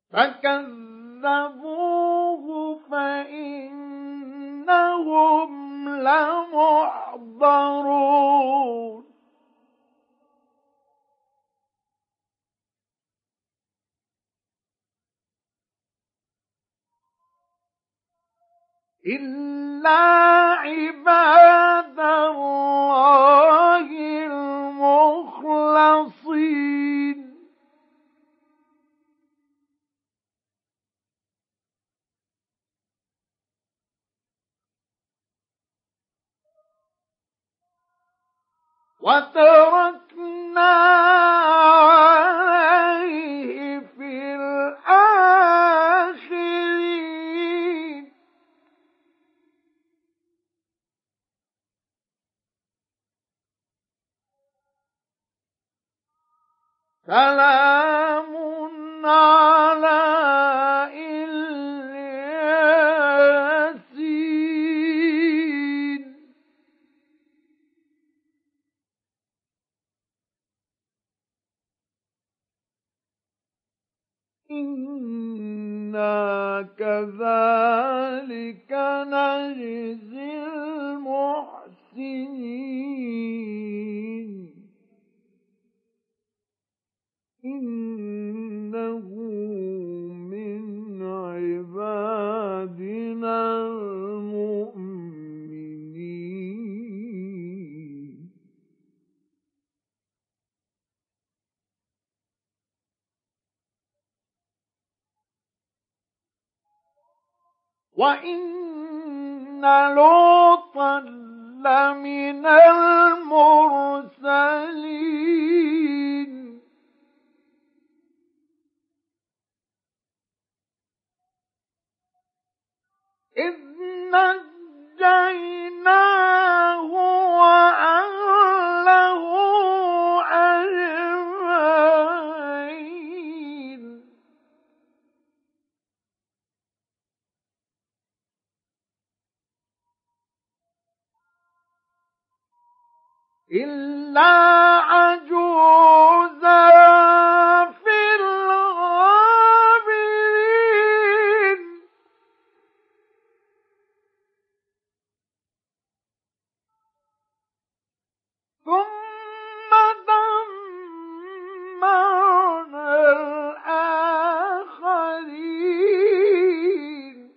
فكذبوه فإنهم لمحضرون إلا عباد الله المخلصين وتركنا عليه في الآخرين سلام على الياسين إنا كذلك نجزي المحسنين إنه من عبادنا المؤمنين وإن لوطا لمن المرسلين إذ نجيناه وأهله أجمعين إلا عجوزا في الغابرين ثم دمرنا الآخرين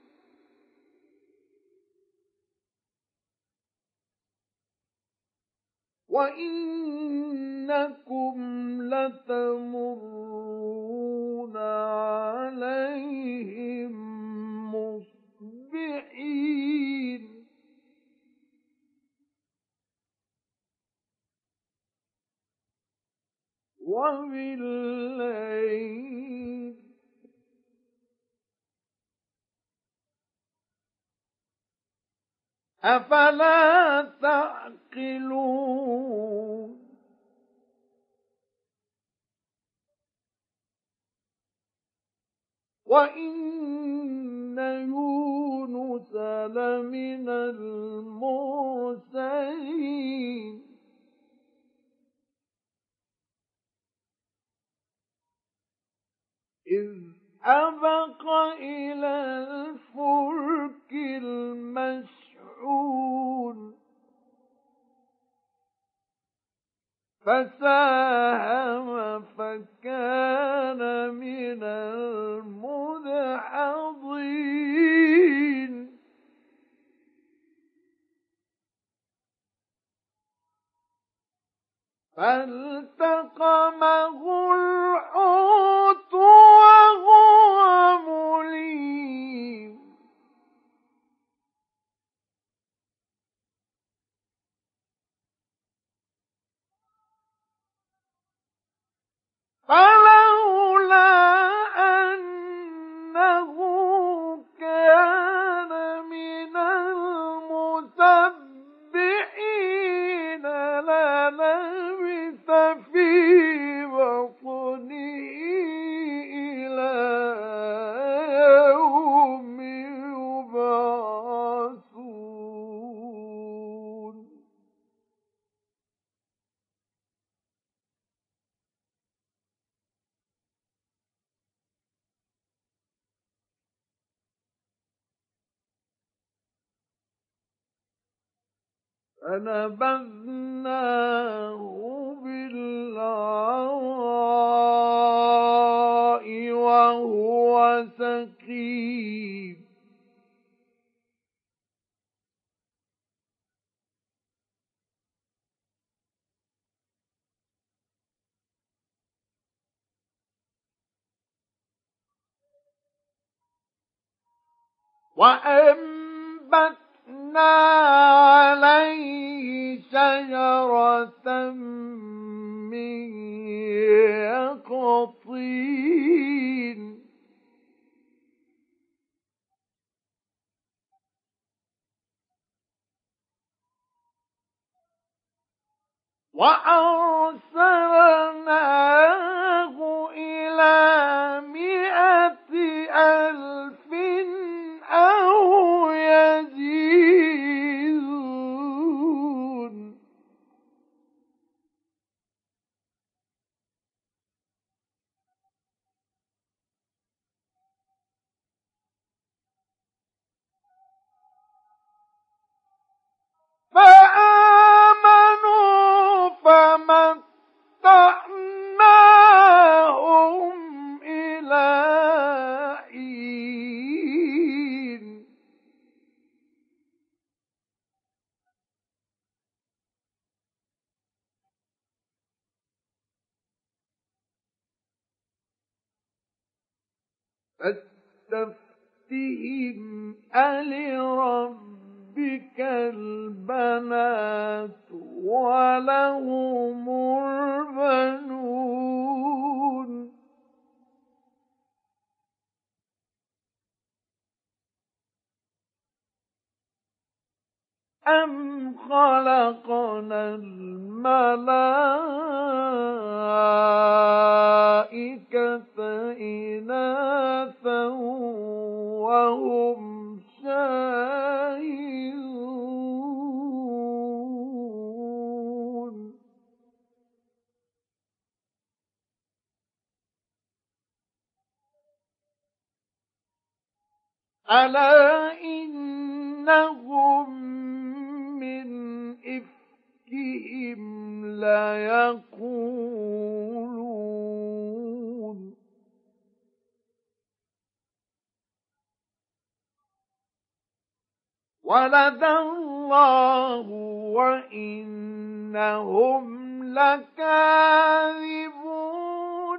وإنكم لتمرون عليهم مصبحين وبالليل أفلا تعقلون وإن يونس لمن المرسلين إذ أبق إلى الفلك المشحون فساهم فكان من المدحضين فالتقمه الحوت وهو مليم فلولا أنه كان من المسبحين للبث في بطنه فنبذناه بالعراء وهو سقيم وأنبتنا عليه شجرة من يقطين وأرسلناه إلى 100,000 أو يزيدون فآمنوا فمتعناهم إلى حين فاستفتهم ألربك البنات ولهم البنون أم خلقنا الملائكة إناثا وهم شاهدون ألا إنهم من إفكهم ليقولون ولد الله وإنهم لكاذبون